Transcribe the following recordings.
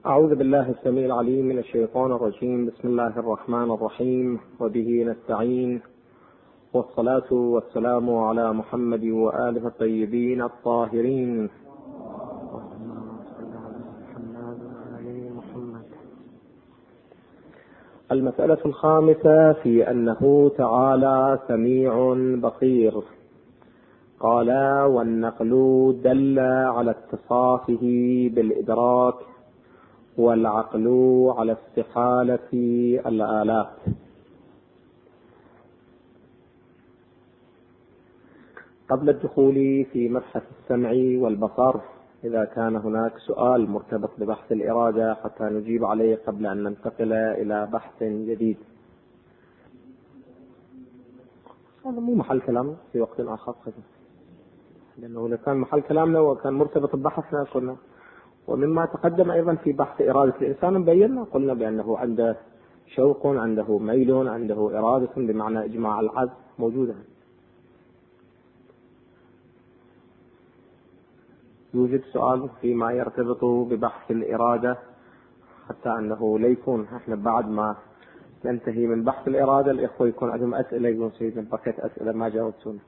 أعوذ بالله السميع العليم من الشيطان الرجيم. بسم الله الرحمن الرحيم، وبه نستعين، والصلاة والسلام على محمد وآله الطيبين الطاهرين. المسألة الخامسة في أنه تعالى سميع بصير. قال: والنقل دل على اتصافه بالإدراك، والعقل على استحالة الآلات. قبل الدخول في مبحث السمع والبصر، إذا كان هناك سؤال مرتبط ببحث الإرادة حتى نجيب عليه قبل أن ننتقل إلى بحث جديد. هذا مو محل كلامنا، في وقت آخر، لأنه لو كان محل كلامنا وكان مرتبط ببحثنا قلنا. ومما تقدم أيضا في بحث إرادة الإنسان بينا، قلنا بأنه عنده شوق، عنده ميل، عنده إرادة بمعنى إجماع العزم موجودة. يوجد سؤال فيما يرتبط ببحث الإرادة، حتى أنه لا يكون احنا بعد ما ننتهي من بحث الإرادة الإخوة يكون عندهم أسئلة، يقولون سيدنا بقيت أسئلة ما جاوبتونا.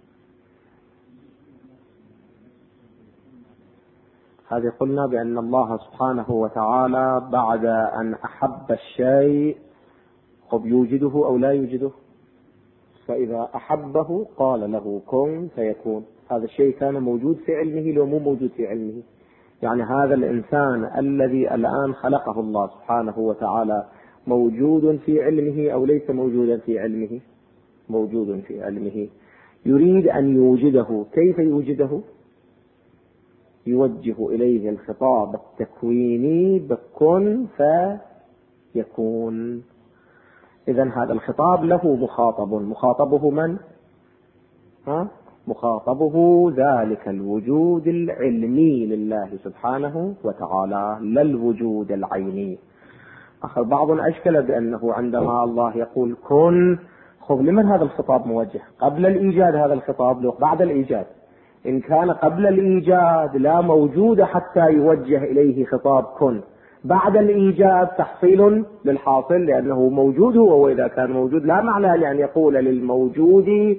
هذه قلنا بأن الله سبحانه وتعالى بعد أن أحب الشيء قد يوجده أو لا يوجده، فإذا أحبه قال له كن فيكون. هذا الشيء كان موجود في علمه لو مو موجود في علمه. يعني هذا الإنسان الذي الآن خلقه الله سبحانه وتعالى موجود في علمه أو ليس موجودا في علمه؟ موجود في علمه. يريد أن يوجده، كيف يوجده؟ يوجه إليه الخطاب التكويني بكن فيكون. إذن هذا الخطاب له مخاطبه من؟ مخاطبه ذلك الوجود العلمي لله سبحانه وتعالى، لا الوجود العيني. أخذ بعض أشكل بأنه عندما الله يقول كن، خذ لمن هذا الخطاب موجه؟ قبل الإيجاد هذا الخطاب لو بعد الإيجاد؟ إن كان قبل الإيجاد لا موجود حتى يوجه إليه خطاب كن، بعد الإيجاد تحصيل للحاصل لأنه موجود هو، وإذا كان موجود لا معنى لأن يقول للموجود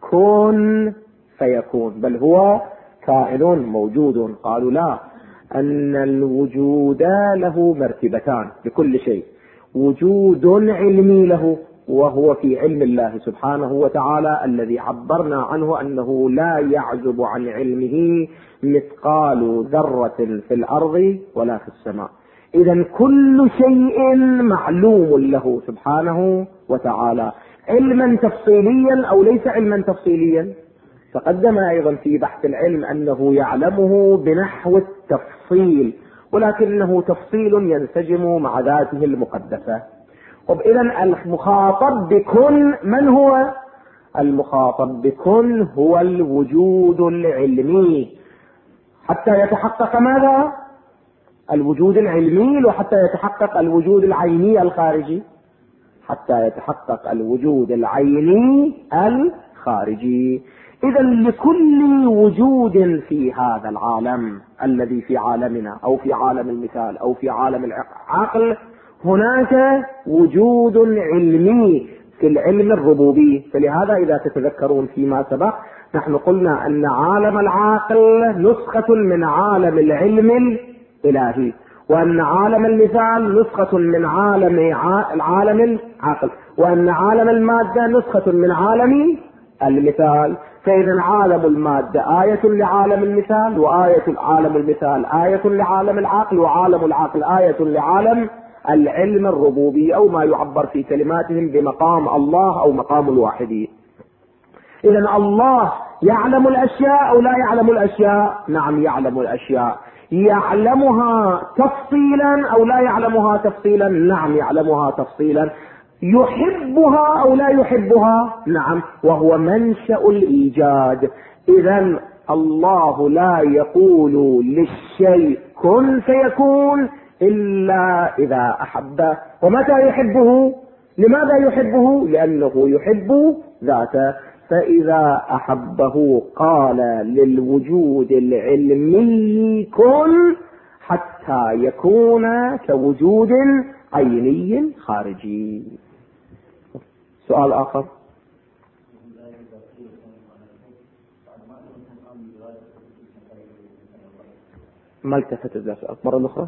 كن فيكون، بل هو كائن موجود. قالوا لا، أن الوجود له مرتبتان لكل شيء: وجود علمي له وهو في علم الله سبحانه وتعالى الذي عبرنا عنه أنه لا يعزب عن علمه مثقال ذرة في الأرض ولا في السماء. إذن كل شيء معلوم له سبحانه وتعالى، علما تفصيليا أو ليس علما تفصيليا. تقدم أيضا في بحث العلم أنه يعلمه بنحو التفصيل، ولكنه تفصيل ينسجم مع ذاته المقدسة. إذن المخاطب بكن من هو؟ المخاطب بكن هو الوجود العلمي حتى يتحقق ماذا؟ الوجود العلمي، وحتى يتحقق الوجود العيني الخارجي، حتى يتحقق الوجود العيني الخارجي. إذن لكل وجود في هذا العالم الذي في عالمنا أو في عالم المثال أو في عالم العقل هناك وجود علمي في العلم الربوبي. فلهذا إذا تتذكرون فيما سبق نحن قلنا أن عالم العقل نسخة من عالم العلم الإلهي، وأن عالم المثال نسخة من عالم العقل، وأن عالم المادة نسخة من عالم المثال. فإذا عالم المادة آية لعالم المثال، وآية عالم المثال آية لعالم العقل، وعالم العقل آية لعالم العلم الربوبي، أو ما يعبر في كلماتهم بمقام الله أو مقام الواحدية. إذن الله يعلم الأشياء أو لا يعلم الأشياء؟ نعم يعلم الأشياء. يعلمها تفصيلا أو لا يعلمها تفصيلا؟ نعم يعلمها تفصيلا. يحبها أو لا يحبها؟ نعم، وهو منشأ الإيجاد. إذن الله لا يقول للشيء كن فيكون إلا إذا أحبه. ومتى يحبه؟ لماذا يحبه؟ لأنه يحب ذاته. فإذا أحبه قال للوجود العلمي كن حتى يكون كوجود عيني خارجي. سؤال آخر. ما التفت السؤال مرة أخرى؟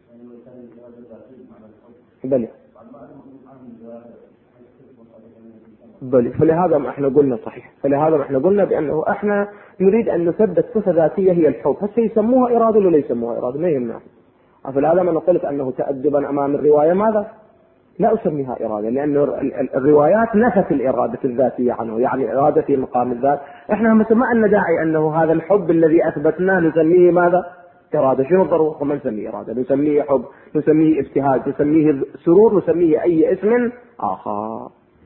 بلي. فلهذا ما احنا قلنا صحيح، فلهذا ما احنا قلنا بأنه احنا نريد أن نثبت صفة ذاتية هي الحب، هسه يسموها إرادة ولا يسموها إرادة ما يهمنا. فلهذا ما نقول أنه تأدبا أمام الرواية ماذا؟ لا أسميها إرادة، لأن الروايات نفت الإرادة الذاتية عنه، يعني إرادة في مقام الذات. إحنا مثل ما أن داعي أنه هذا الحب الذي أثبتناه نسميه ماذا؟ إرادة. شنو الضرورة؟ وما نسميه إرادة، نسميه حب، نسميه ابتهاج، نسميه سرور، نسميه أي اسم آخر.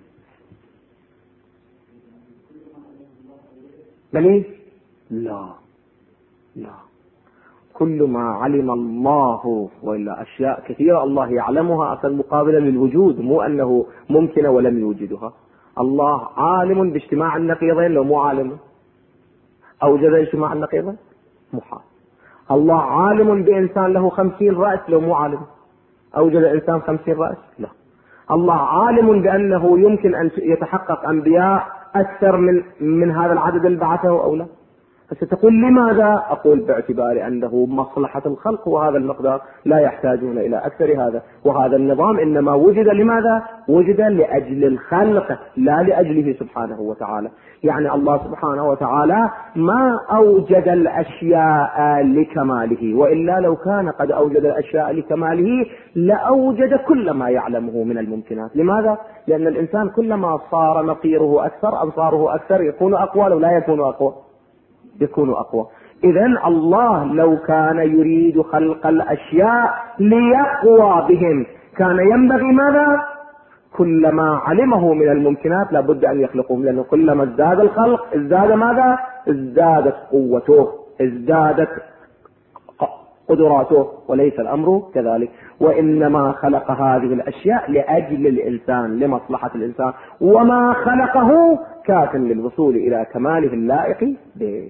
بلي؟ لا لا، كل ما علم الله، وإلا أشياء كثيرة الله يعلمها أصلا مقابلة للوجود، مو أنه ممكن ولم يوجدها. الله عالم باجتماع النقيضين لو مو عالم، أوجد اجتماع النقيضين محال. الله عالم بإنسان له 50 رأس لو مو عالم، أوجد إنسان 50 رأس؟ لا. الله عالم بأنه يمكن أن يتحقق أنبياء أكثر من هذا العدد اللي بعثه أو لا. فتقول لماذا؟ أقول باعتبار أنه مصلحة الخلق وهذا المقدار لا يحتاجون إلى أكثر هذا، وهذا النظام إنما وجد لماذا؟ وجد لأجل الخلق لا لأجله سبحانه وتعالى. يعني الله سبحانه وتعالى ما أوجد الأشياء لكماله، وإلا لو كان قد أوجد الأشياء لكماله لأوجد كل ما يعلمه من الممكنات. لماذا؟ لأن الإنسان كلما صار نقيره أكثر، أنصاره أكثر، يكون أقوى لو لا يكون أقوى، يكون أقوى. إذن الله لو كان يريد خلق الأشياء ليقوى بهم كان ينبغي ماذا؟ كلما علمه من الممكنات لابد أن يخلقهم، لأنه كلما ازداد الخلق ازداد ماذا؟ ازدادت قوته، ازدادت قدراته، وليس الأمر كذلك. وإنما خلق هذه الأشياء لأجل الإنسان، لمصلحة الإنسان، وما خلقه كاف للوصول إلى كماله اللائق به.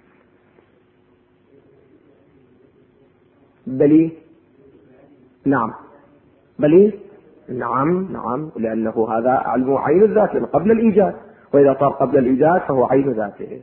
بلي؟ نعم. بلي؟ نعم، لأنه هذا علم عين الذات قبل الإيجاد، وإذا صار قبل الإيجاد فهو عين ذاته.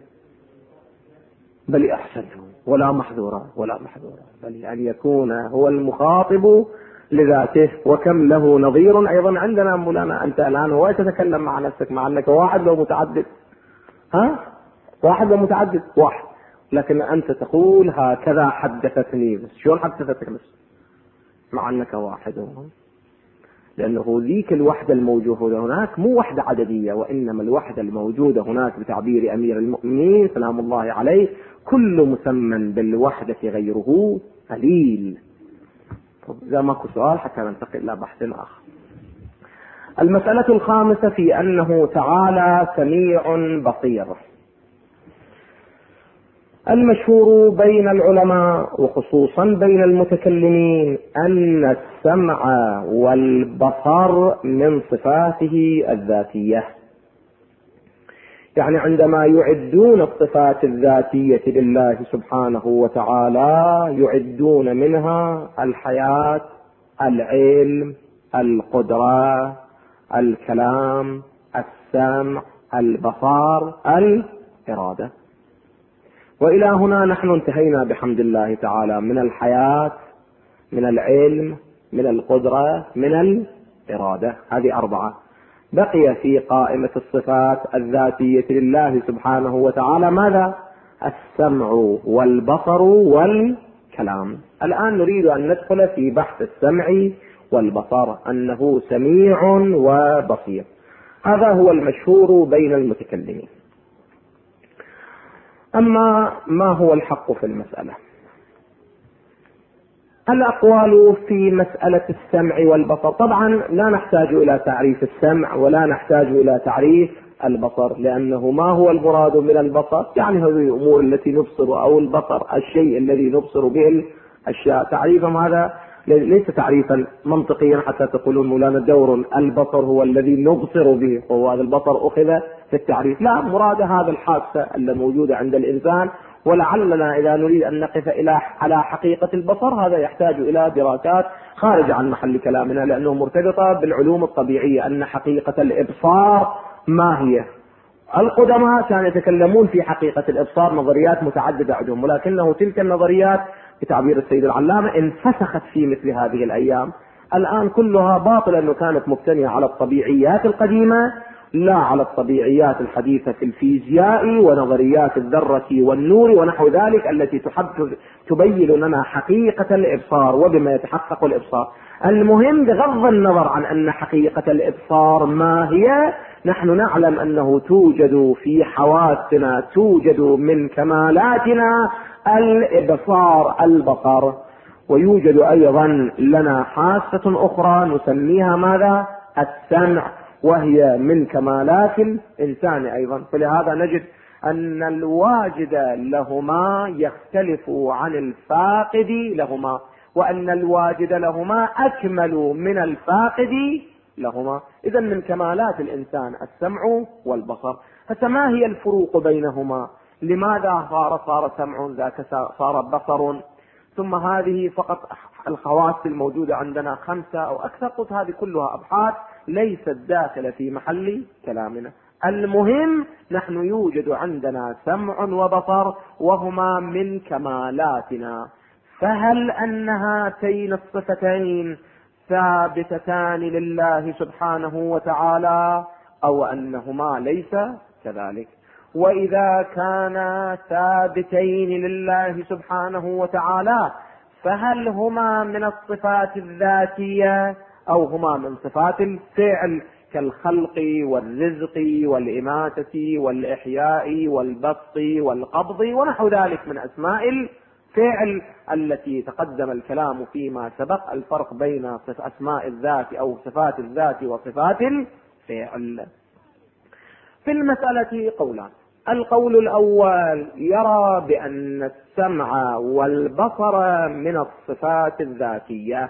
بل أحسنه ولا محذورة، بل أن يكون هو المخاطب لذاته. وكم له نظير أيضا عندنا مولانا. أنت الآن هو تتكلم مع نفسك مع أنك واحد لو متعدد، واحد لو متعدد واحد، لكن أنت تقول هكذا حدثتني. بس شلون حدثتك بس مع أنك واحد؟ لأنه ذيك الوحدة الموجودة هناك مو وحدة عددية، وإنما الوحدة الموجودة هناك بتعبير أمير المؤمنين سلام الله عليه: كل مسمى بالوحدة غيره قليل. إذا ماكو سؤال حتى ننتقل إلى بحث آخر. المسألة الخامسة في أنه تعالى سميع بصير. المشهور بين العلماء وخصوصا بين المتكلمين أن السمع والبصر من صفاته الذاتية. يعني عندما يعدون الصفات الذاتية لله سبحانه وتعالى يعدون منها الحياة، العلم، القدرة، الكلام، السمع، البصر، الإرادة. وإلى هنا نحن انتهينا بحمد الله تعالى من الحياة، من العلم، من القدرة، من الإرادة. هذه 4. بقي في قائمة الصفات الذاتية لله سبحانه وتعالى ماذا؟ السمع والبصر والكلام. الآن نريد أن ندخل في بحث السمع والبصر، أنه سميع وبصير. هذا هو المشهور بين المتكلمين. أما ما هو الحق في المسألة؟ الأقوال في مسألة السمع والبصر. طبعا لا نحتاج إلى تعريف السمع ولا نحتاج إلى تعريف البصر، لأنه ما هو المراد من البصر؟ يعني هذه الأمور التي نبصر، أو البصر الشيء الذي نبصر به الأشياء. تعريفهم هذا ليس تعريفا منطقيا حتى تقولون مولانا دور البصر هو الذي نبصر به، وهو هذا البصر أخذ في التعريف. لا، مراد هذا الحادثة اللي موجودة عند الإنسان، ولعلنا إذا نريد أن نقف على حقيقة البصر هذا يحتاج إلى دراسات خارجة عن محل كلامنا، لأنه مرتبطة بالعلوم الطبيعية، أن حقيقة الإبصار ما هي. القدماء كانوا يتكلمون في حقيقة الإبصار، نظريات متعددة عندهم، ولكنه تلك النظريات بتعبير السيد العلامة انفسخت في مثل هذه الأيام. الآن كلها باطلة، أنه كانت مبتنية على الطبيعيات القديمة لا على الطبيعيات الحديثة في الفيزياء ونظريات الذرة والنور ونحو ذلك، التي تبين لنا حقيقة الإبصار وبما يتحقق الإبصار. المهم بغض النظر عن أن حقيقة الإبصار ما هي، نحن نعلم أنه توجد في حواسنا، توجد من كمالاتنا الإبصار البصر، ويوجد أيضا لنا حاسة أخرى نسميها ماذا؟ السمع، وهي من كمالات الإنسان أيضا. فلهذا نجد أن الواجد لهما يختلف عن الفاقد لهما، وأن الواجد لهما أكمل من الفاقد لهما. إذا من كمالات الإنسان السمع والبصر. فما هي الفروق بينهما؟ لماذا صار سمع ذاك صار بصر؟ ثم هذه فقط الخواص الموجودة عندنا 5 أو أكثر، قلت هذه كلها أبحاث ليست داخلة في محل كلامنا. المهم نحن يوجد عندنا سمع وبصر وهما من كمالاتنا. فهل أن هاتين الصفتين ثابتتان لله سبحانه وتعالى أو أنهما ليس كذلك؟ وإذا كانا ثابتين لله سبحانه وتعالى فهل هما من الصفات الذاتية أو هما من صفات الفعل كالخلق والرزق والإماتة والإحياء والبسط والقبض ونحو ذلك من أسماء الفعل التي تقدم الكلام فيما سبق الفرق بين أسماء الذات أو صفات الذات وصفات الفعل. في المسألة قولان. القول الأول يرى بأن السمع والبصر من الصفات الذاتية،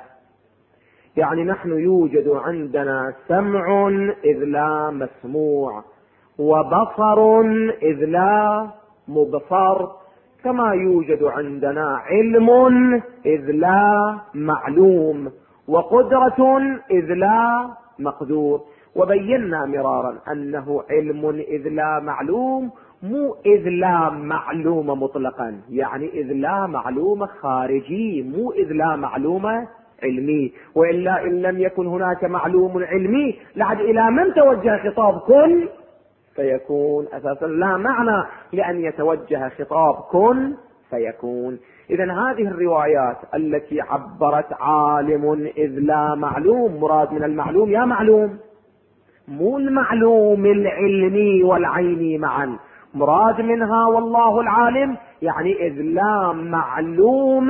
يعني نحن يوجد عندنا سمع إذ لا مسموع، وبصر إذ لا مبصر، كما يوجد عندنا علم إذ لا معلوم، وقدرة إذ لا مقدور. وبينا مرارا أنه علم إذ لا معلوم، مو إذ لا معلوم مطلقا، يعني إذ لا معلوم خارجي، مو إذ لا معلوم علمي. وإلا إن لم يكن هناك معلوم علمي لعد إلى من توجه خطاب كن فيكون؟ أساسا لا معنى لأن يتوجه خطاب كن فيكون. إذن هذه الروايات التي عبرت عالم إذ لا معلوم، مراد من المعلوم يا معلوم، مو المعلوم العلمي والعيني معا، مراد منها والله العالم، يعني إذ لا معلوم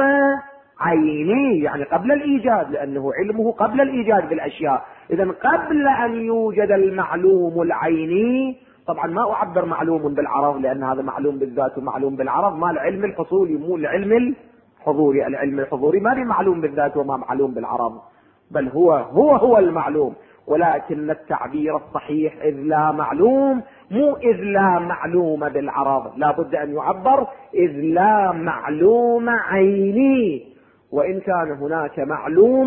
عيني، يعني قبل الإيجاد، لأنه علمه قبل الإيجاد بالأشياء. إذن قبل أن يوجد المعلوم العيني، طبعا ما أعبر معلوم بالعرض لأن هذا معلوم بالذات ومعلوم بالعرض، ما العلم الحصولي مو العلم الحضوري. العلم الحضوري ما هي معلوم بالذات وما معلوم بالعرض، بل هو المعلوم. ولكن التعبير الصحيح إذ لا معلوم، مو إذ لا معلوم بالعرض، لا بد أن يعبر إذ لا معلوم عيني، وإن كان هناك معلوم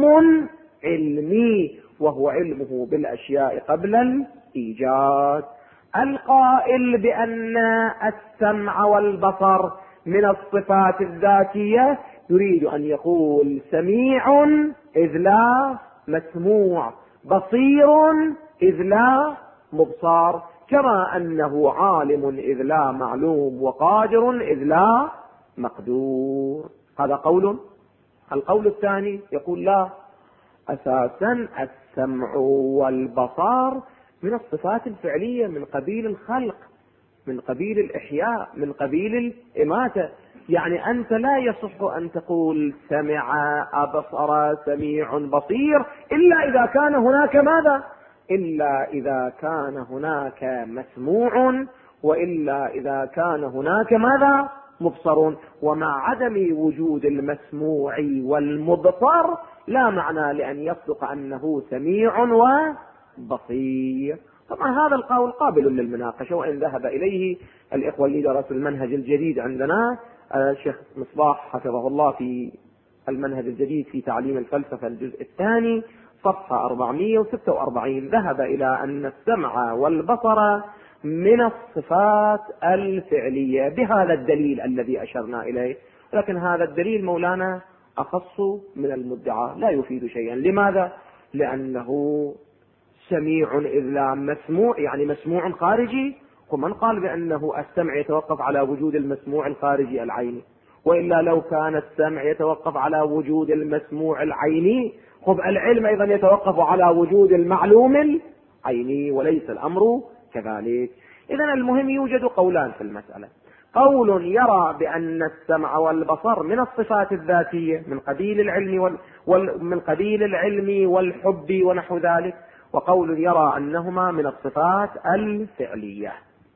علمي وهو علمه بالأشياء قبل الإيجاد. القائل بأن السمع والبصر من الصفات الذاتية يريد أن يقول سميع إذ لا مسموع، بصير إذ لا مبصر، كما أنه عالم إذ لا معلوم، وقادر إذ لا مقدور. هذا قول. القول الثاني يقول لا، أساسا السمع والبصر من الصفات الفعلية من قبيل الخلق، من قبيل الإحياء، من قبيل الإماتة. يعني أنت لا يصح أن تقول سمع أبصر سميع بصير إلا إذا كان هناك ماذا؟ إلا إذا كان هناك مسموع، وإلا إذا كان هناك ماذا؟ مبصر. ومع عدم وجود المسموع والمبصر لا معنى لأن يصدق أنه سميع وبصير. طبعا هذا القول قابل للمناقشة، وإن ذهب إليه الإخوة اللي درسوا المنهج الجديد عندنا، الشيخ مصباح حفظه الله في المنهج الجديد في تعليم الفلسفة الجزء الثاني صفحة 446 ذهب إلى أن السمع والبصر من الصفات الفعلية بهذا الدليل الذي أشرنا إليه. لكن هذا الدليل مولانا أخص من المدعى، لا يفيد شيئا. لماذا؟ لأنه سميع إذ لا مسموع، يعني مسموع خارجي. ومن قال بأنه السمع يتوقف على وجود المسموع الخارجي العيني؟ وإلا لو كان السمع يتوقف على وجود المسموع العيني، خب العلم أيضا يتوقف على وجود المعلوم العيني، وليس الأمر كذلك. إذن المهم يوجد قولان في المسألة: قول يرى بأن السمع والبصر من الصفات الذاتية من قبيل العلم من قبيل العلم والحب ونحو ذلك، وقول يرى أنهما من الصفات الفعلية.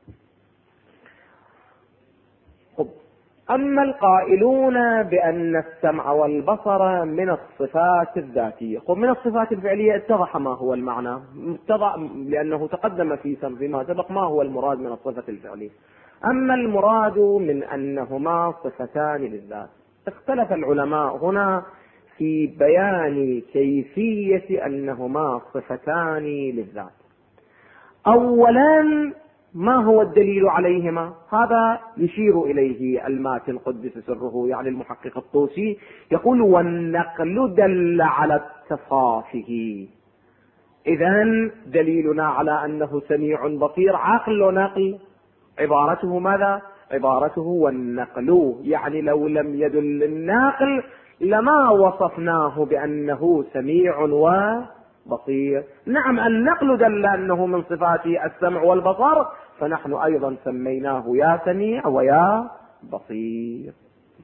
أما القائلون بأن السمع والبصر من الصفات الذاتية، من الصفات الفعلية اتضح ما هو المعنى، لأنه تقدم فيما سبق ما هو المراد من الصفة الفعلية. أما المراد من أنهما صفتان للذات، اختلف العلماء هنا في بيان كيفية أنهما صفتان للذات. أولا، ما هو الدليل عليهما؟ هذا يشير إليه الماتن قدس سره، يعني المحقق الطوسي، يقول: والنقل دل على اتصافه. إذن دليلنا على أنه سميع بصير عقل نقل، عبارته ماذا؟ عبارته والنقل، يعني لو لم يدل الناقل لما وصفناه بأنه سميع وبصير. نعم، النقل دل أنه من صفاته السمع والبصر، فنحن أيضا سميناه يا سميع ويا بصير.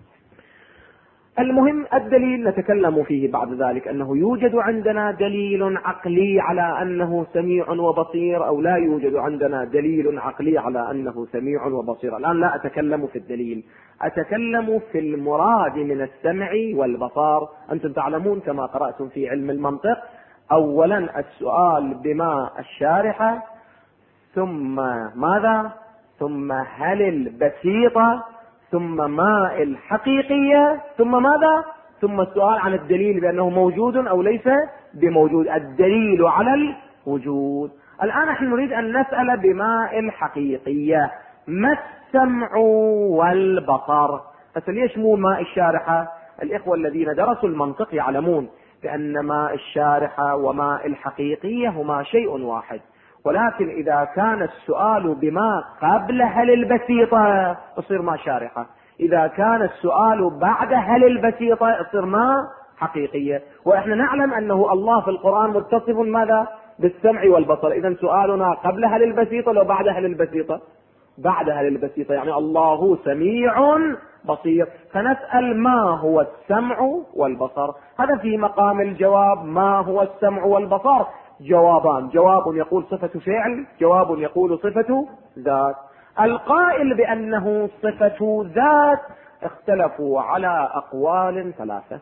المهم الدليل نتكلم فيه بعد ذلك، أنه يوجد عندنا دليل عقلي على أنه سميع وبصير، أو لا يوجد عندنا دليل عقلي على أنه سميع وبصير. الآن لا أتكلم في الدليل، أتكلم في المراد من السمع والبصر. أنتم تعلمون كما قرأتم في علم المنطق، أولا السؤال بما الشارحة، ثم ماذا؟ ثم هل البسيطة، ثم ما الحقيقية، ثم ماذا؟ ثم السؤال عن الدليل بأنه موجود أو ليس بموجود، الدليل على الوجود. الآن نحن نريد أن نسأل بما الحقيقية: ما السمع والبصر؟ ليش مو ماء الشارحة؟ الإخوة الذين درسوا المنطق يعلمون بأن ماء الشارحة وماء الحقيقية هما شيء واحد، ولكن إذا كان السؤال بما قبل هل البسيطة يصير ما شارحة، إذا كان السؤال بعد هل البسيطة يصير ما حقيقية. وإحنا نعلم أنه الله في القرآن متصف ماذا؟ بالسمع والبصر. إذن سؤالنا قبل هل البسيطة لو بعد هل البسيطة؟ بعد هل البسيطة، يعني الله سميع بصير، فنسأل ما هو السمع والبصر. هذا في مقام الجواب. ما هو السمع والبصر؟ جوابان: جواب يقول صفة فعل، جواب يقول صفة ذات. القائل بأنه صفة ذات اختلفوا على أقوال ثلاثة.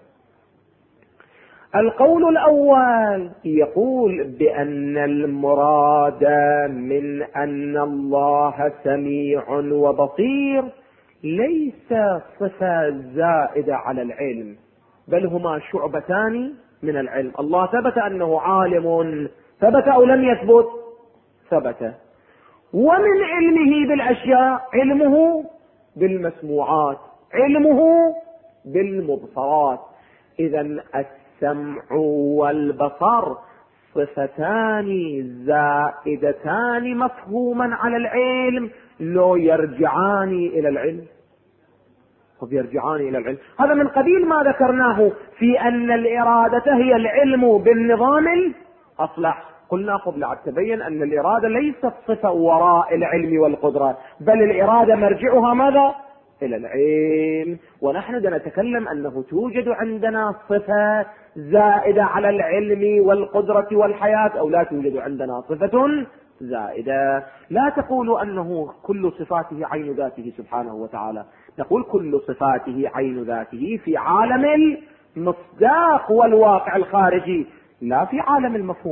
القول الأول يقول بأن المراد من أن الله سميع وبصير ليس صفة زائدة على العلم، بل هما شعبتان من العلم. الله ثبت أنه عالم، ثبت أو لم يثبت؟ ثبت. ومن علمه بالأشياء علمه بالمسموعات، علمه بالمبصرات. إذن السمع والبصر صفتان زائدتان مفهوما على العلم، لو يرجعان إلى العلم. يرجعان إلى العلم. هذا من قبيل ما ذكرناه في أن الإرادة هي العلم بالنظام الأصلح. قلنا قبل تبين أن الإرادة ليست صفة وراء العلم والقدرة، بل الإرادة مرجعها ماذا؟ إلى العلم. ونحن نتكلم أنه توجد عندنا صفة زائدة على العلم والقدرة والحياة، أو لا توجد عندنا صفة زائدة. لا تقولوا أنه كل صفاته عين ذاته سبحانه وتعالى، نقول كل صفاته عين ذاته في عالم المصداق والواقع الخارجي، لا في عالم المفهوم.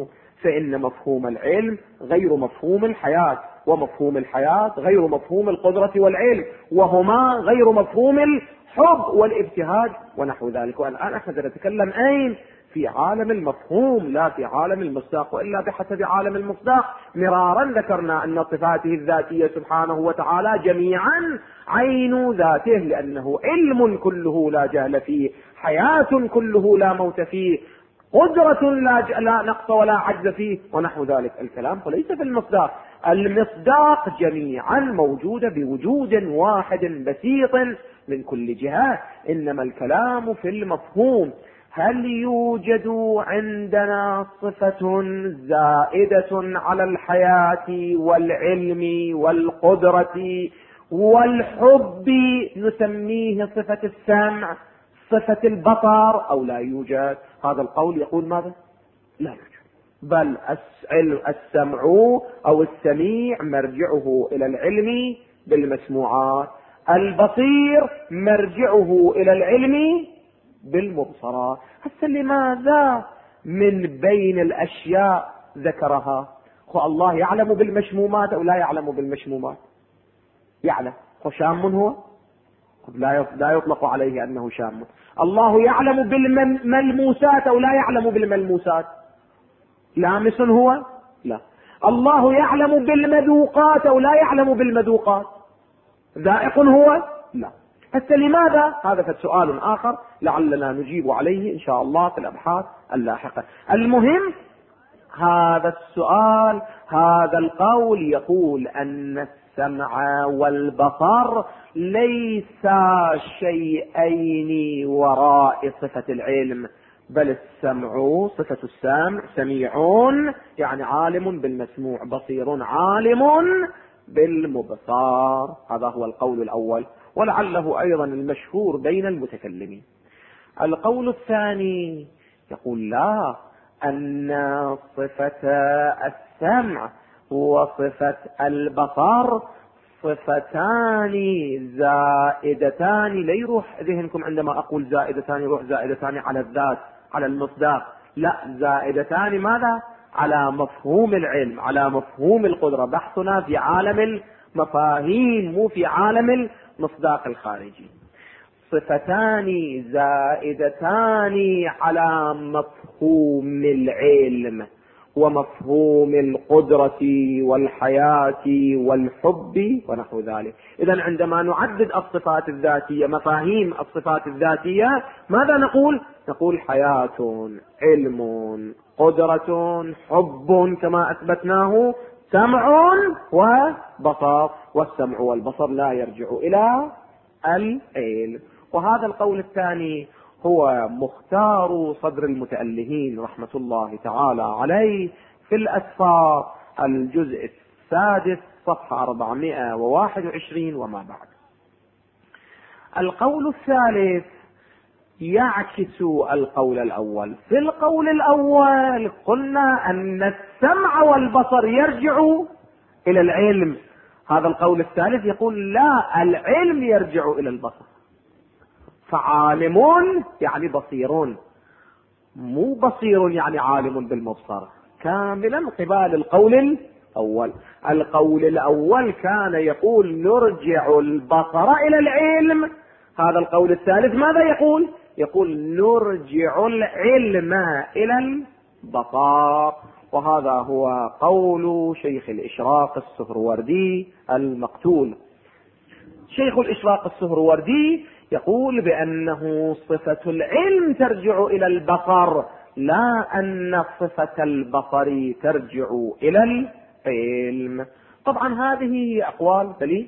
فإن مفهوم العلم غير مفهوم الحياة، ومفهوم الحياة غير مفهوم القدرة والعلم، وهما غير مفهوم الحب والابتهاج ونحو ذلك. والآن احنا نتكلم أين؟ في عالم المفهوم لا في عالم المصداق، وإلا بحسب عالم المصداق مرارا ذكرنا أن صفاته الذاتية سبحانه وتعالى جميعا عين ذاته، لأنه علم كله لا جهل فيه، حياة كله لا موت فيه، قدرة لا نقص ولا عجز فيه ونحو ذلك. الكلام فليس في المصداق، المصداق جميعا موجودة بوجود واحد بسيط من كل جهة، إنما الكلام في المفهوم. هل يوجد عندنا صفة زائدة على الحياة والعلم والقدرة والحب نسميه صفة السمع، صفة البصر، أو لا يوجد؟ هذا القول يقول ماذا؟ لا يوجد، بل السمع أو السميع مرجعه إلى العلم بالمسموعات، البصير مرجعه إلى العلم بالمبصرات. هسه لماذا من بين الأشياء ذكرها؟ الله يعلم بالمشمومات أو لا يعلم بالمشمومات؟ يعلم. شام هو؟ لا يطلق عليه أنه شام. الله يعلم بالملموسات أو لا يعلم بالملموسات؟ لامس هو؟ لا. الله يعلم بالمذوقات أو لا يعلم بالمذوقات؟ ذائق هو؟ لا. هسه لماذا؟ هذا فسؤال آخر لعلنا نجيب عليه إن شاء الله في الأبحاث اللاحقة. المهم هذا السؤال، هذا القول يقول أن السمع والبصر ليس شيئين وراء صفة العلم، بل السمع صفة السمع، سميعون يعني عالم بالمسموع، بصير عالم بالمبصر. هذا هو القول الأول، ولعله أيضا المشهور بين المتكلمين. القول الثاني يقول لا، أن صفة السمع وصفة البصر صفتان زائدتان. لا يروح ذهنكم عندما أقول زائدتان يروح زائدتان على الذات على المصداق، لا، زائدتان ماذا؟ على مفهوم العلم، على مفهوم القدرة. بحثنا في عالم المفاهيم مو في عالم المصداق الخارجي. صفتان زائدتان على مفهوم العلم ومفهوم القدرة والحياة والحب ونحو ذلك. إذن عندما نعدد الصفات الذاتية، مفاهيم الصفات الذاتية، ماذا نقول؟ نقول حياة، علم، قدرة، حب كما أثبتناه، سمع وبصر، والسمع والبصر لا يرجع إلى العلم. وهذا القول الثاني هو مختار صدر المتألهين رحمة الله تعالى عليه في الأسفار الجزء السادس صفحة 421 وما بعد. القول الثالث يعكس القول الأول. في القول الأول قلنا أن السمع والبصر يرجع إلى العلم، هذا القول الثالث يقول لا، العلم يرجع إلى البصر. فعالم يعني بصيرون، مو بصير يعني عالم بالمبصر كاملا قبال القول الأول. القول الأول كان يقول نرجع البصر إلى العلم، هذا القول الثالث ماذا يقول؟ يقول نرجع العلم إلى البصر. وهذا هو قول شيخ الإشراق السهروردي المقتول. شيخ الإشراق السهروردي يقول بأنه صفة العلم ترجع إلى البصر، لا أن صفة البصر ترجع إلى العلم. طبعا هذه أقوال دليل،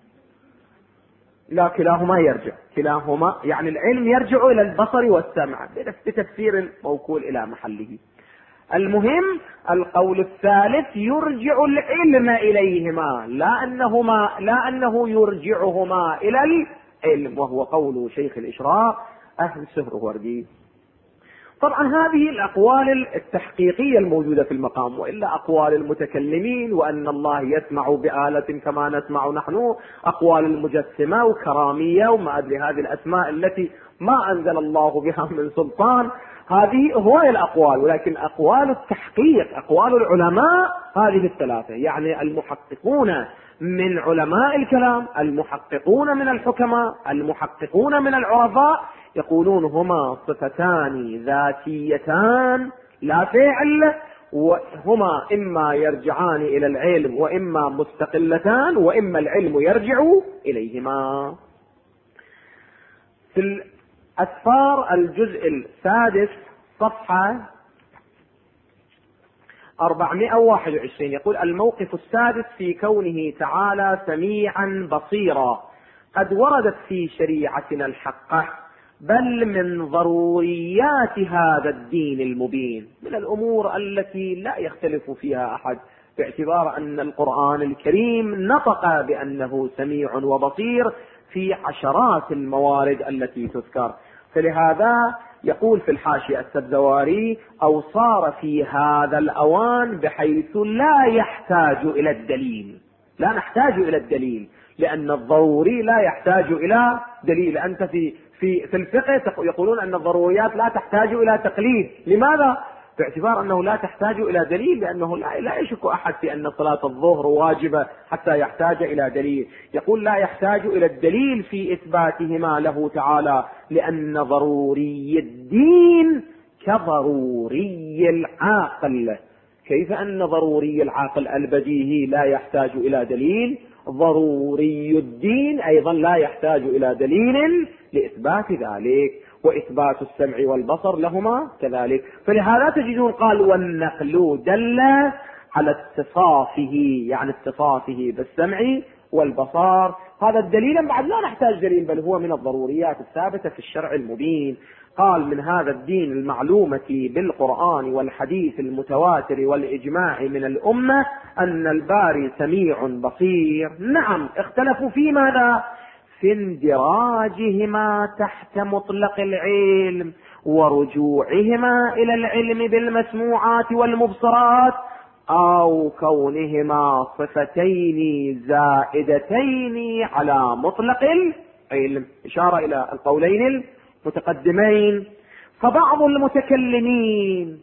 لا، كلاهما يرجع، كلاهما يعني العلم يرجع إلى البصر والسمع بتفسير موكول إلى محله. المهم القول الثالث يرجع العلم إليهما، لا أنه يرجعهما إلى العلم، وهو قول شيخ الإشراق أهل السهروردي. طبعا هذه الأقوال التحقيقية الموجودة في المقام، وإلا أقوال المتكلمين وأن الله يسمع بآلة كما نسمع نحن، أقوال المجسمة وكرامية وما أدري هذه الأسماء التي ما أنزل الله بها من سلطان، هذه هواية الأقوال. ولكن أقوال التحقيق، أقوال العلماء هذه الثلاثة، يعني المحققون من علماء الكلام، المحققون من الحكماء، المحققون من العرفاء، يقولون هما صفتان ذاتيتان لا فعل، وهما إما يرجعان إلى العلم وإما مستقلتان، وإما العلم يرجع إليهما. في الأسفار الجزء السادس صفحة 421 يقول: الموقف السادس في كونه تعالى سميعا بصيرا قد وردت في شريعتنا الحقة، بل من ضروريات هذا الدين المبين، من الأمور التي لا يختلف فيها أحد، باعتبار أن القرآن الكريم نطق بأنه سميع وبصير في عشرات الموارد التي تذكر. فلهذا يقول في الحاشية السبزواري: أو صار في هذا الأوان بحيث لا يحتاج إلى الدليل. لا نحتاج إلى الدليل، لأن الضروري لا يحتاج إلى دليل. أنت في الفقه يقولون أن الضروريات لا تحتاج إلى تقليد. لماذا؟ باعتبار أنه لا تحتاج إلى دليل، لأنه لا يشك أحد في أن صلاة الظهر واجبة حتى يحتاج إلى دليل. يقول: لا يحتاج إلى الدليل في إثباتهما له تعالى، لأن ضروري الدين كضروري العاقل. كيف أن ضروري العاقل البديهي لا يحتاج إلى دليل، ضروري الدين أيضا لا يحتاج إلى دليل لإثبات ذلك، وإثبات السمع والبصر لهما كذلك. فلهذا تجدون قال: والنقل دل على اتصافه، يعني اتصافه بالسمع والبصر. هذا الدليل بعد لا نحتاج دليل، بل هو من الضروريات الثابتة في الشرع المبين. قال: من هذا الدين المعلومة بالقرآن والحديث المتواتر والإجماع من الأمة أن الباري سميع بصير. نعم، اختلفوا في ماذا؟ في اندراجهما تحت مطلق العلم ورجوعهما إلى العلم بالمسموعات والمبصرات، أو كونهما صفتين زائدتين على مطلق العلم، إشارة إلى القولين المتقدمين. فبعض المتكلمين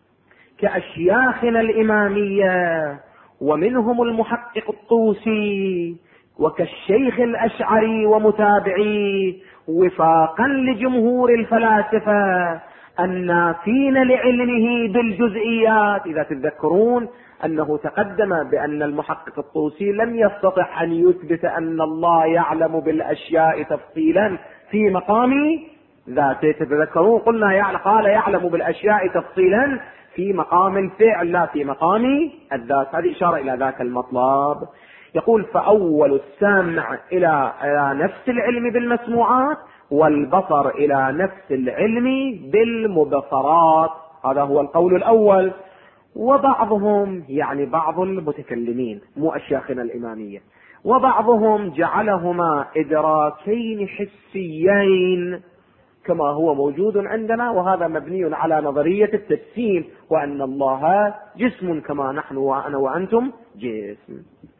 كأشياخنا الإمامية، ومنهم المحقق الطوسي، وكالشيخ الأشعري ومتابعيه، وفاقا لجمهور الفلاسفة النافين لعلمه بالجزئيات. إذا تتذكرون أنه تقدم بأن المحقق الطوسي لم يستطع أن يثبت أن الله يعلم بالأشياء تفصيلا في مقام ذاته. تتذكرون قلنا قال يعلم بالأشياء تفصيلا في مقام الفعل لا في مقام الذات. هذه إشارة إلى ذاك المطلب. يقول: فأول السمع إلى نفس العلم بالمسموعات، والبصر إلى نفس العلم بالمبصرات. هذا هو القول الأول. وبعضهم، يعني بعض المتكلمين مو أشياخنا الإمامية، وبعضهم جعلهما إدراكين حسيين كما هو موجود عندنا، وهذا مبني على نظرية التجسيم، وأن الله جسم كما نحن وأنا وأنتم جسم.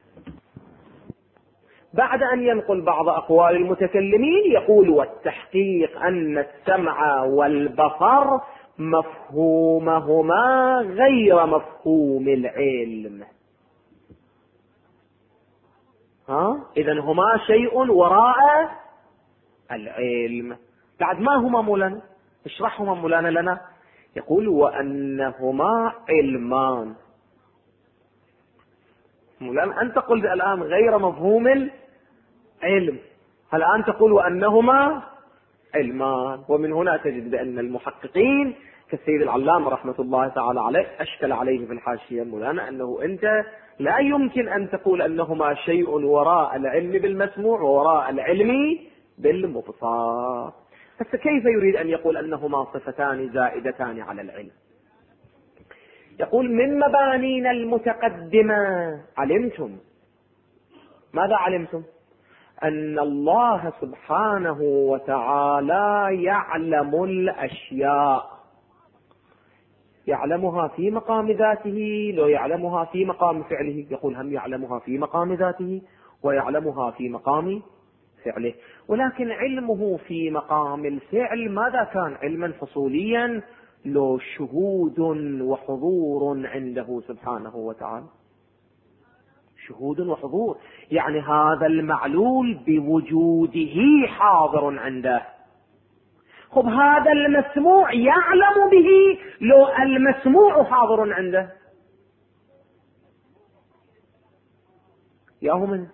بعد أن ينقل بعض أقوال المتكلمين يقول: والتحقيق أن السمع والبصر مفهومهما غير مفهوم العلم. إذن هما شيء وراء العلم. بعد ما هما مولانا؟ اشرحهما مولانا لنا. يقول: وأنهما علمان. مولانا أنت قلت الآن غير مفهوم العلم، الآن تقول وأنهما علمان. ومن هنا تجد بأن المحققين كالسيد العلامة رحمة الله تعالى عليه أشكل عليه في الحاشية مولانا أنه أنت لا يمكن أن تقول أنهما شيء وراء العلم بالمسموع ووراء العلم بالمبصر. فكيف يريد أن يقول أنهما صفتان زائدتان على العلم؟ يقول: من مبانينا المتقدمة علمتم. ماذا علمتم؟ أن الله سبحانه وتعالى يعلم الأشياء. يعلمها في مقام ذاته لو يعلمها في مقام فعله؟ يقول هم يعلمها في مقام ذاته ويعلمها في مقام فعله، ولكن علمه في مقام الفعل ماذا كان؟ علما فصوليا لو شهود وحضور عنده سبحانه وتعالى. شهود وحضور يعني هذا المعلول بوجوده حاضر عنده. خب هذا المسموع يعلم به لو المسموع حاضر عنده؟ يوما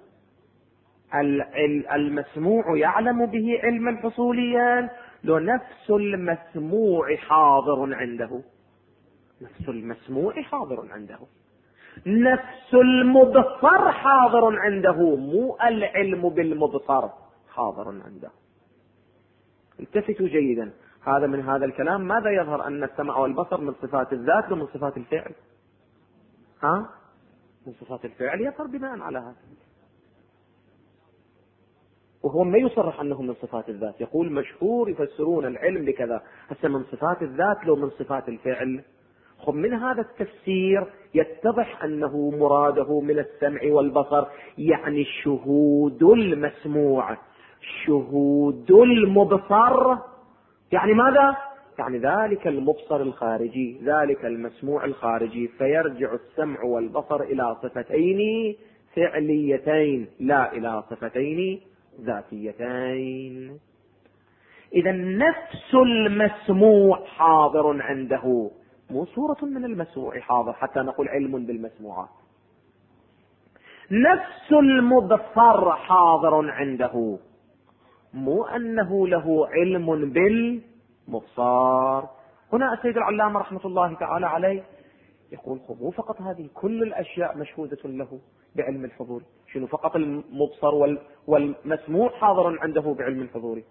المسموع يعلم به علما حصوليا لو نفس المسموع حاضر عنده. نفس المسموع حاضر عنده، نفس المبصر حاضر عنده، مو العلم بالمبصر حاضر عنده. التفتوا جيدا، هذا من هذا الكلام ماذا يظهر؟ أن السمع والبصر من صفات الذات ومن صفات الفعل. من صفات الفعل يظهر بناء على هذا، وهو ما يصرح أنه من صفات الذات، يقول مشهور يفسرون العلم بكذا، هسه من صفات الذات لو من صفات الفعل. خب من هذا التفسير يتضح أنه مراده من السمع والبصر يعني شهود المسموع، شهود المبصر، يعني ماذا؟ يعني ذلك المبصر الخارجي، ذلك المسموع الخارجي، فيرجع السمع والبصر إلى صفتين فعليتين لا إلى صفتين ذاتيتين. إذا نفس المسموع حاضر عنده، مو صورة من المسموع حاضر حتى نقول علم بالمسموعات. نفس المبصر حاضر عنده، مو أنه له علم بالمبصر. هنا السيد العلامة رحمة الله تعالى عليه يقول مو فقط هذه، كل الأشياء مشهودة له بعلم الحضور. شنو فقط المبصر والمسموع حاضر عنده بعلم الحضور؟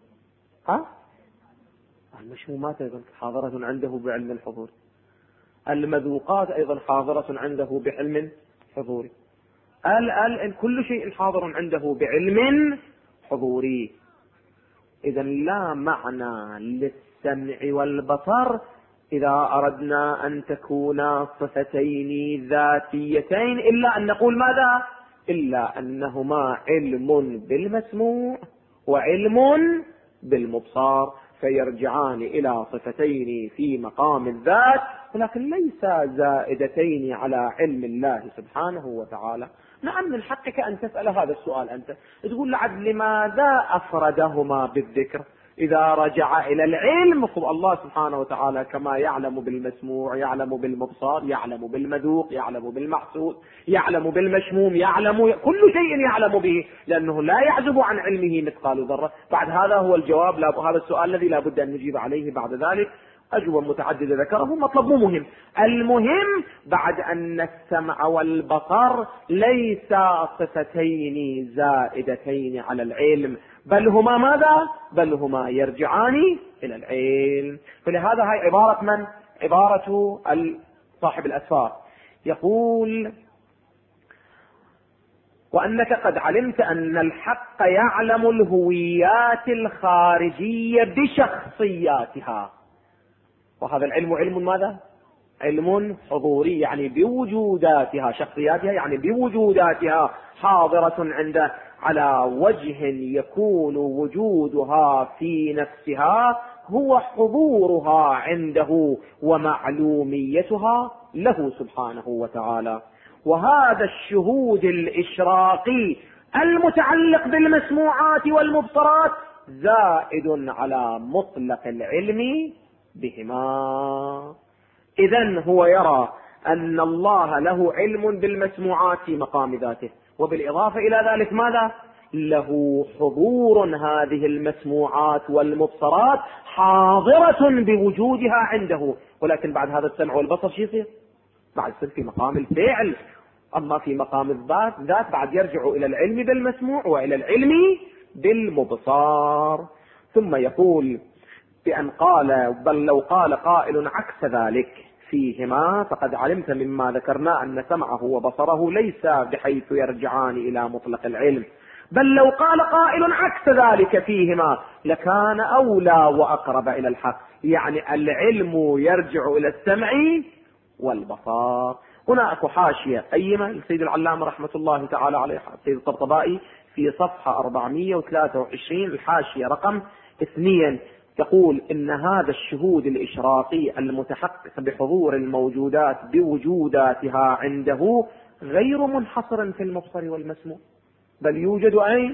المشمومات أيضا حاضرة عنده بعلم الحضور، المذوقات أيضا حاضرة عنده بعلم حضوري، كل شيء حاضر عنده بعلم حضوري. إذا لا معنى للسمع والبصر إذا أردنا أن تكونا صفتين ذاتيتين إلا أن نقول ماذا؟ إلا أنهما علم بالمسموع وعلم بالمبصر، فيرجعان إلى صفتين في مقام الذات ولكن ليس زائدتين على علم الله سبحانه وتعالى. نعم من حقك أن تسأل هذا السؤال، أنت تقول لعد لماذا أفردهما بالذكر إذا رجع إلى العلم؟ الله سبحانه وتعالى كما يعلم بالمسموع يعلم بالمبصر يعلم بالمذوق يعلم بالمحسوس يعلم بالمشموم، يعلم كل شيء يعلم به، لأنه لا يعزب عن علمه مثقال ذرة. بعد هذا هو الجواب، هذا السؤال الذي لا بد أن نجيب عليه بعد ذلك. أجوبة متعددة ذكره، مطلب مو مهم. المهم بعد أن السمع والبصر ليس صفتين زائدتين على العلم، بل هما ماذا؟ بل هما يرجعان إلى العلم. فلهذا هاي عبارة من؟ عبارة صاحب الأسفار، يقول وأنك قد علمت أن الحق يعلم الهويات الخارجية بشخصياتها. وهذا العلم علم ماذا؟ علم حضوري، يعني بوجوداتها، شخصياتها يعني بوجوداتها حاضرة عنده على وجه يكون وجودها في نفسها هو حضورها عنده ومعلوميتها له سبحانه وتعالى. وهذا الشهود الإشراقي المتعلق بالمسموعات والمبصرات زائد على مطلق العلم بهما. إذن هو يرى أن الله له علم بالمسموعات في مقام ذاته، وبالإضافة إلى ذلك ماذا؟ له حضور هذه المسموعات والمبصرات حاضرة بوجودها عنده، ولكن بعد هذا السمع والبصر شو يصير؟ بعد يصير في مقام الفعل. أما في مقام الذات بعد يرجع إلى العلم بالمسموع وإلى العلم بالمبصر. ثم يقول بأن قال بل لو قال قائل عكس ذلك فيهما فقد علمت مما ذكرنا أن سمعه وبصره ليس بحيث يرجعان إلى مطلق العلم، بل لو قال قائل عكس ذلك فيهما لكان أولى وأقرب إلى الحق. يعني العلم يرجع إلى السمع والبصر. هناك حاشية قيمة للسيد العلامة رحمة الله تعالى عليه السيد الطبطبائي في صفحة 423 الحاشية رقم 2 يقول إن هذا الشهود الإشراقي المتحقق بحضور الموجودات بوجوداتها عنده غير منحصر في المبصر والمسموع، بل يوجد أين؟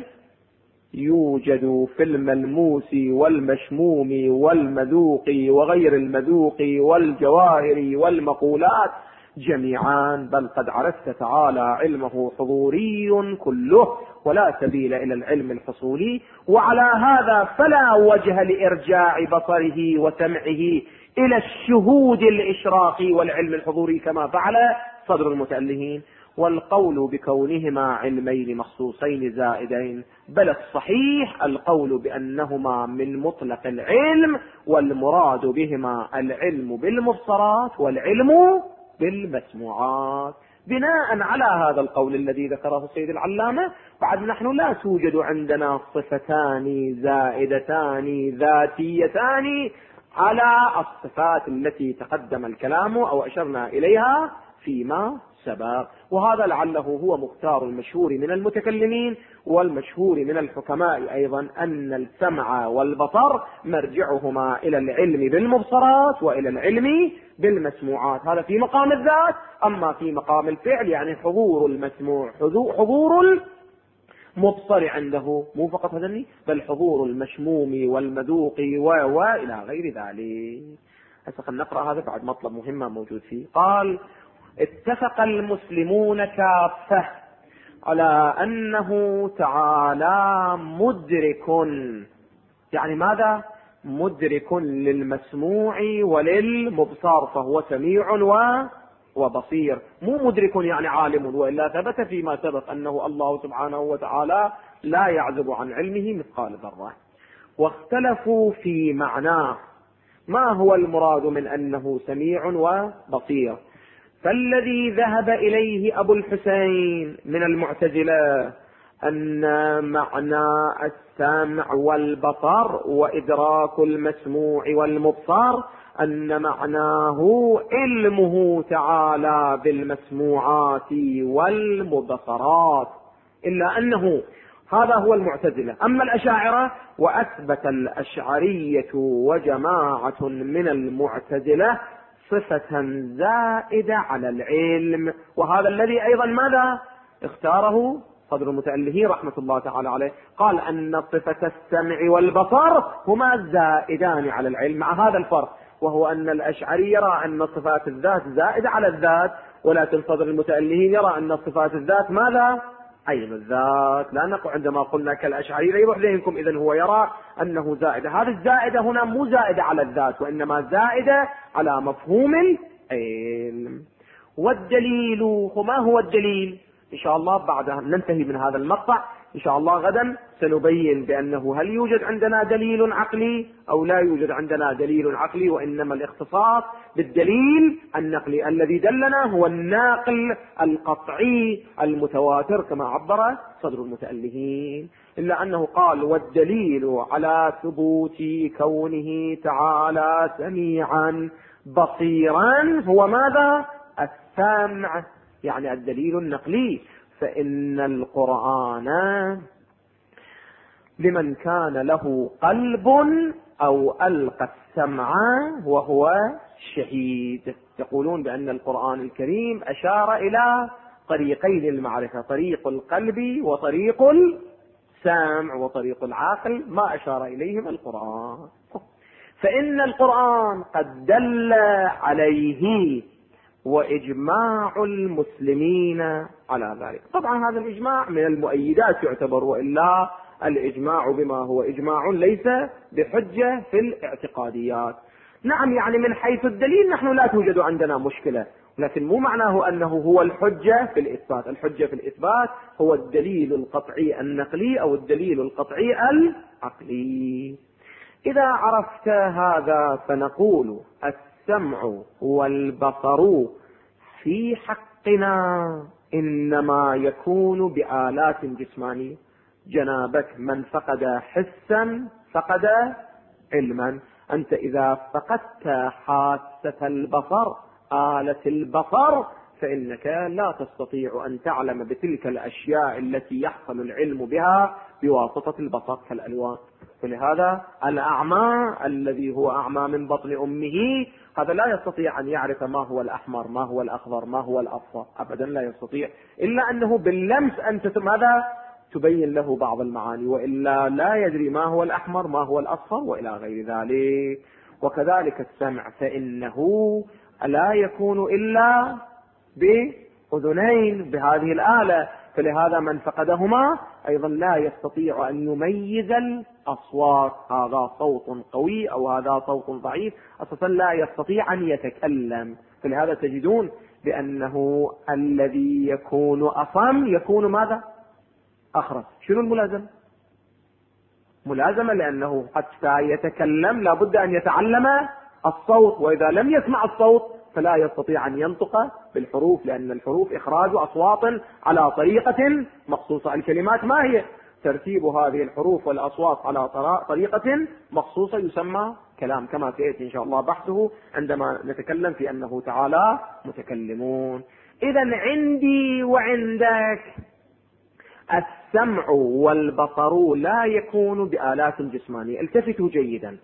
يوجد في الملموس والمشموم والمذوق وغير المذوق والجواهر والمقولات جميعا، بل قد عرفت تعالى علمه حضوري كله ولا سبيل إلى العلم الحصولي. وعلى هذا فلا وجه لإرجاع بصره وسمعه إلى الشهود الإشراقي والعلم الحضوري كما فعل صدر المتألهين، والقول بكونهما علمين مخصوصين زائدين، بل الصحيح القول بأنهما من مطلق العلم، والمراد بهما العلم بالمبصرات والعلم بالمسموعات. بناء على هذا القول الذي ذكره السيد العلامة، بعد نحن لا توجد عندنا صفتان زائدتان ذاتيتان على الصفات التي تقدم الكلام أو أشرنا إليها فيما سبق. وهذا لعله هو مختار المشهور من المتكلمين والمشهور من الحكماء أيضا، أن السمع والبصر مرجعهما إلى العلم بالمبصرات وإلى العلم بالمسموعات. هذا في مقام الذات. أما في مقام الفعل يعني حضور المسموع حضور المبصر عنده، مو فقط هذا بل حضور المشموم والمذوق وإلى غير ذلك. هسه خلينا نقرأ هذا بعد مطلب مهم موجود فيه. قال: اتفق المسلمون كافة على أنه تعالى مدرك. يعني ماذا؟ مدرك للمسموع وللمبصر، فهو سميع وبصير، مو مدرك يعني عالم. وإلا ثبت فيما سبق أنه الله سبحانه وتعالى لا يعزب عن علمه مثقال ذرة. واختلفوا في معناه، ما هو المراد من أنه سميع وبصير؟ فالذي ذهب إليه أبو الحسين من المعتزلة أن معنى السمع والبصر وإدراك المسموع والمبصر أن معناه علمه تعالى بالمسموعات والمبصرات، إلا أنه هذا هو المعتزلة. أما الأشاعرة، وأثبت الأشعرية وجماعة من المعتزلة صفة زائدة على العلم، وهذا الذي أيضا ماذا اختاره صدر المتألهين رحمة الله تعالى عليه، قال أن صفة السمع والبصر هما زائدان على العلم، مع هذا الفرق، وهو أن الأشعري يرى أن صفات الذات زائدة على الذات، ولكن صدر المتألهين يرى أن صفات الذات ماذا؟ عين الذات. لا نقول عندما قلنا كالأشعري لا يروح ذهنكم، إذن هو يرى أنه زائدة. هذه الزائدة هنا مو زائدة على الذات، وإنما زائدة على مفهوم العلم. والدليل، وما هو الدليل؟ إن شاء الله بعد ننتهي من هذا المقطع إن شاء الله غدا سنبين بأنه هل يوجد عندنا دليل عقلي أو لا يوجد عندنا دليل عقلي، وإنما الاختصاص بالدليل النقلي الذي دلنا هو الناقل القطعي المتواتر كما عبر صدر المتألهين. إلا أنه قال: والدليل على ثبوت كونه تعالى سميعا بصيرا هو ماذا؟ السمع، يعني الدليل النقلي. فإن القرآن لمن كان له قلب أو ألقى السمع وهو شهيد. يقولون بأن القرآن الكريم أشار إلى طريقين المعرفة، طريق القلب وطريق السمع، وطريق العقل ما أشار إليهم القرآن. فإن القرآن قد دل عليه، وإجماع المسلمين على ذلك. طبعا هذا الإجماع من المؤيدات يعتبر، وإلا الإجماع بما هو إجماع ليس بحجة في الاعتقاديات. نعم، يعني من حيث الدليل نحن لا توجد عندنا مشكلة، لكن مو معناه أنه هو الحجة في الإثبات. الحجة في الإثبات هو الدليل القطعي النقلي أو الدليل القطعي العقلي. إذا عرفت هذا فنقول: السمع والبصر في حقنا إنما يكون بآلات جسمانية. جنابك من فقد حسا فقد علما. أنت إذا فقدت حاسة البصر، آلة البصر، فإنك لا تستطيع أن تعلم بتلك الأشياء التي يحصل العلم بها بواسطة البصر كالألوان. فلهذا الأعمى الذي هو أعمى من بطن أمه هذا لا يستطيع أن يعرف ما هو الأحمر، ما هو الأخضر، ما هو الأصفر، أبدا لا يستطيع، إلا أنه باللمس أنت ماذا تبين له بعض المعاني، وإلا لا يدري ما هو الأحمر ما هو الأصفر وإلى غير ذلك. وكذلك السمع فإنه لا يكون إلا بأذنين بهذه الآلة، فلهذا من فقدهما أيضا لا يستطيع أن يميز الأصوات، هذا صوت قوي أو هذا صوت ضعيف، أساسا لا يستطيع أن يتكلم. فلهذا تجدون بأنه الذي يكون أصم يكون ماذا؟ أخرس. شنو الملازمة؟ ملازمة، لأنه حتى يتكلم لابد أن يتعلم الصوت، وإذا لم يسمع الصوت فلا يستطيع أن ينطق بالحروف، لأن الحروف إخراج أصوات على طريقة مخصوصة. الكلمات ما هي؟ ترتيب هذه الحروف والأصوات على طريقة مخصوصة يسمى كلام، كما سيأتي إن شاء الله بحثه عندما نتكلم في أنه تعالى متكلمون. إذا عندي وعندك السمع والبصر لا يكون بآلات جسمانية. التفتوا جيدا،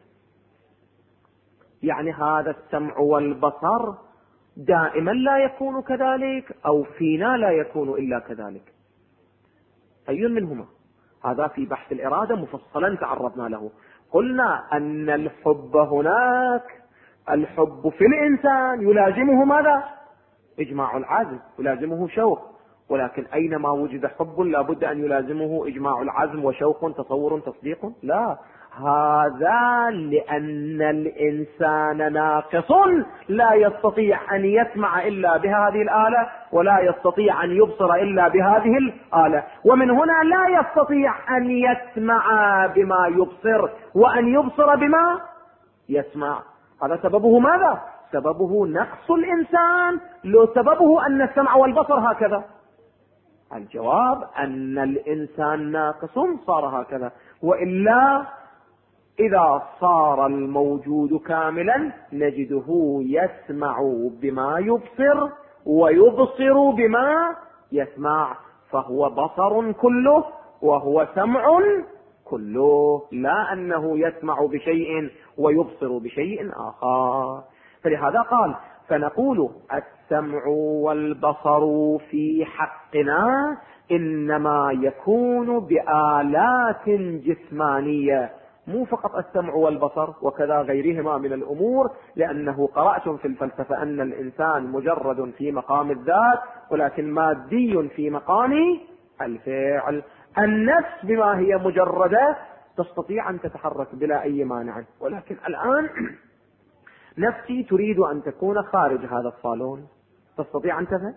يعني هذا السمع والبصر دائما لا يكون كذلك، أو فينا لا يكون إلا كذلك. أي منهما؟ هذا في بحث الإرادة مفصلا تعرضنا له. قلنا أن الحب هناك، الحب في الإنسان يلازمه ماذا؟ إجماع العزم، يلازمه شوق، ولكن أينما وجد حب لابد أن يلازمه إجماع العزم وشوق تصور تصديق؟ لا، هذا لأن الإنسان ناقص لا يستطيع أن يسمع إلا بهذه الآلة، ولا يستطيع أن يبصر إلا بهذه الآلة، ومن هنا لا يستطيع أن يسمع بما يبصر وأن يبصر بما يسمع. هذا سببه ماذا؟ سببه نقص الإنسان، لو سببه أن السمع والبصر هكذا. الجواب أن الإنسان ناقص صار هكذا، وإلا إذا صار الموجود كاملا نجده يسمع بما يبصر ويبصر بما يسمع، فهو بصر كله وهو سمع كله، لا أنه يسمع بشيء ويبصر بشيء آخر. فلهذا قال فنقول السمع والبصر في حقنا إنما يكون بآلات جسمانية، مو فقط السمع والبصر وكذا غيرهما من الأمور، لأنه قرأتم في الفلسفة أن الإنسان مجرد في مقام الذات ولكن مادي في مقام الفعل. النفس بما هي مجردة تستطيع أن تتحرك بلا أي مانع، ولكن الآن نفسي تريد أن تكون خارج هذا الصالون، تستطيع أن تذهب؟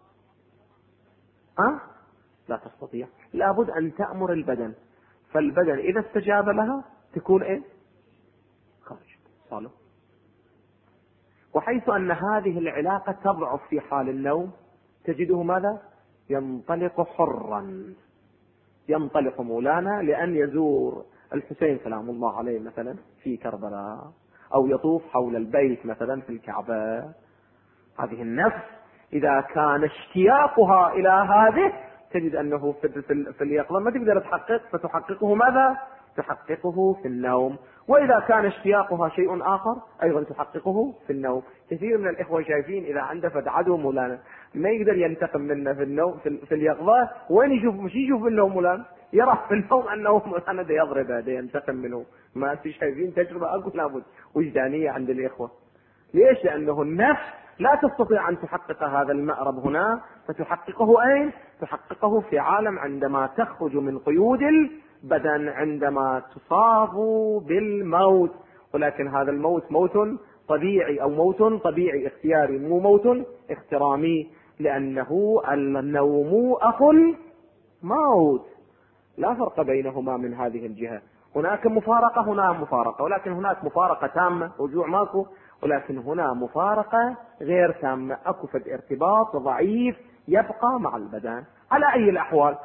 لا تستطيع، لابد أن تأمر البدن، فالبدن إذا استجاب لها تكون إيه؟ خارج الصالون. وحيث أن هذه العلاقة تضعف في حال النوم تجده ماذا؟ ينطلق حرا، ينطلق مولانا لأن يزور الحسين سلام الله عليه مثلا في كربلاء، أو يطوف حول البيت مثلا في الكعبة. هذه النفس إذا كان اشتياقها إلى هذه تجد أنه في اليقظة ما تقدر تحقق، فتحققه ماذا؟ تحققه في النوم. وإذا كان اشتياقها شيء آخر أيضا تحققه في النوم. كثير من الإخوة شايفين إذا عنده فد عدو مولانا ما يقدر ينتقم منه في النوم في اليقظة، وين يشوف؟ مش يشوف منه مولانا، يرى في النوم أنه مولانا ده يضربه ده ينتقم منه. ما في شايفين تجربة أقول لابد وجدانية عند الإخوة. ليش؟ لأنه النفس لا تستطيع أن تحقق هذا المأرب هنا، فتحققه أين؟ تحققه في عالم عندما تخرج من قيود البدن، عندما تصاب بالموت. ولكن هذا الموت موت طبيعي، أو موت طبيعي اختياري، مو موت احترامي، لأنه النوم أخو الموت، لا فرق بينهما من هذه الجهة. هناك مفارقة، هنا مفارقة، ولكن هناك مفارقة تامة، رجوع ماكو، ولكن هنا مفارقة غير تامة، أكو فد ارتباط ضعيف يبقى مع البدن. على أي الأحوال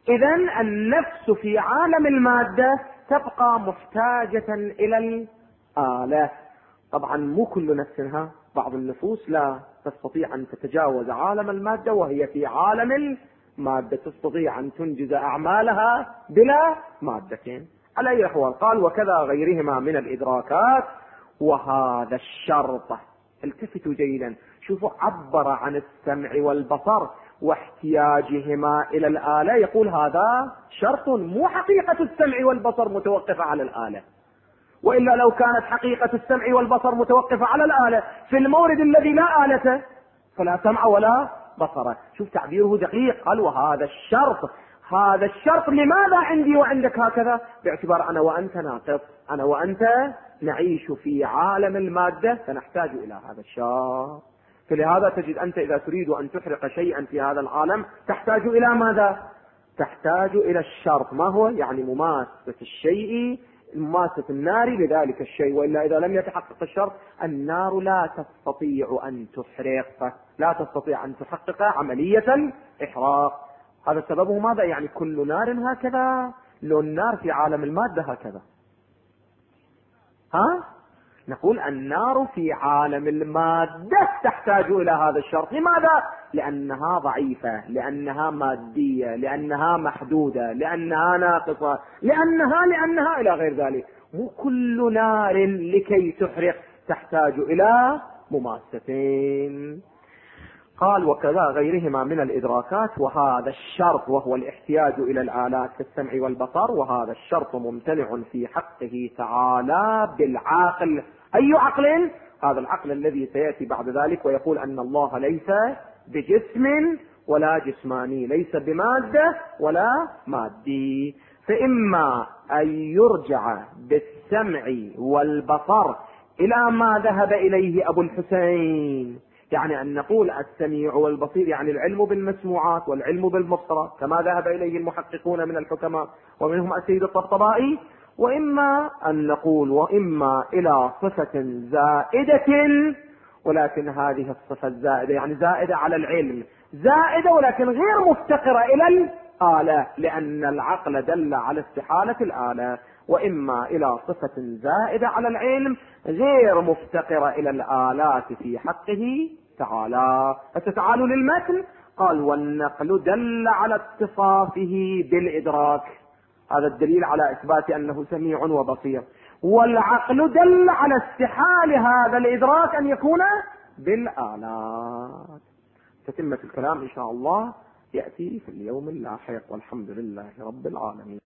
إذن النفس في عالم المادة تبقى محتاجة إلى الآلة. طبعا مو كل نفسها، بعض النفوس لا تستطيع أن تتجاوز عالم المادة وهي في عالم المادة، تستطيع أن تنجز أعمالها بلا مادتين. على أي أحوال قال وكذا غيرهما من الإدراكات، وهذا الشرط. التفتوا جيدا، شوفوا عبر عن السمع والبصر واحتياجهما إلى الآلة، يقول هذا شرط، مو حقيقة السمع والبصر متوقفة على الآلة. وإلا لو كانت حقيقة السمع والبصر متوقفة على الآلة في المورد الذي لا آلة فلا سمع ولا بصر. شوف تعبيره دقيق، قال وهذا الشرط. هذا الشرط لماذا عندي وعندك هكذا؟ باعتبار أنا وأنت ناقص، أنا وأنت نعيش في عالم المادة فنحتاج إلى هذا الشرط. فلهذا تجد أنت إذا تريد أن تحرق شيئا في هذا العالم تحتاج إلى ماذا؟ تحتاج إلى الشرط. ما هو؟ يعني مماسة الشيء، مماسة النار لذلك الشيء. وإلا إذا لم يتحقق الشرط النار لا تستطيع أن تحرق، لا تستطيع أن تحقق عملية الإحراق. هذا سببه ماذا؟ يعني كل نار هكذا، لو النار في عالم المادة هكذا. نقول النار في عالم المادة تحتاج إلى هذا الشرط. لماذا؟ لأنها ضعيفة، لأنها مادية، لأنها محدودة، لأنها ناقصة، لأنها إلى غير ذلك. مو كل نار لكي تحرق تحتاج إلى مماستين. قال وكذا غيرهما من الإدراكات، وهذا الشرط وهو الاحتياج إلى الآلات كالسمع والبصر، وهذا الشرط ممتنع في حقه تعالى بالعاقل. أي عقل؟ هذا العقل الذي سيأتي بعد ذلك ويقول أن الله ليس بجسم ولا جسماني، ليس بمادة ولا مادي. فإما أن يرجع بالسمع والبصر إلى ما ذهب إليه أبو الحسين، يعني أن نقول السميع والبصير يعني العلم بالمسموعات والعلم بالمبصرات كما ذهب إليه المحققون من الحكماء ومنهم السيد الطبطبائي. وإما أن نقول وإما إلى صفة زائدة، ولكن هذه الصفة الزائدة يعني زائدة على العلم، زائدة ولكن غير مفتقرة إلى الآلة، لأن العقل دل على استحالة الآلة. وإما إلى صفة زائدة على العلم غير مفتقرة إلى الآلات في حقه تعالى. فتعالوا للمتن. قال والنقل دل على اتصافه بالإدراك، هذا الدليل على إثبات أنه سميع وبصير. والعقل دل على استحال هذا الإدراك أن يكون بالآلات. تتمة الكلام إن شاء الله يأتي في اليوم اللاحق، والحمد لله رب العالمين.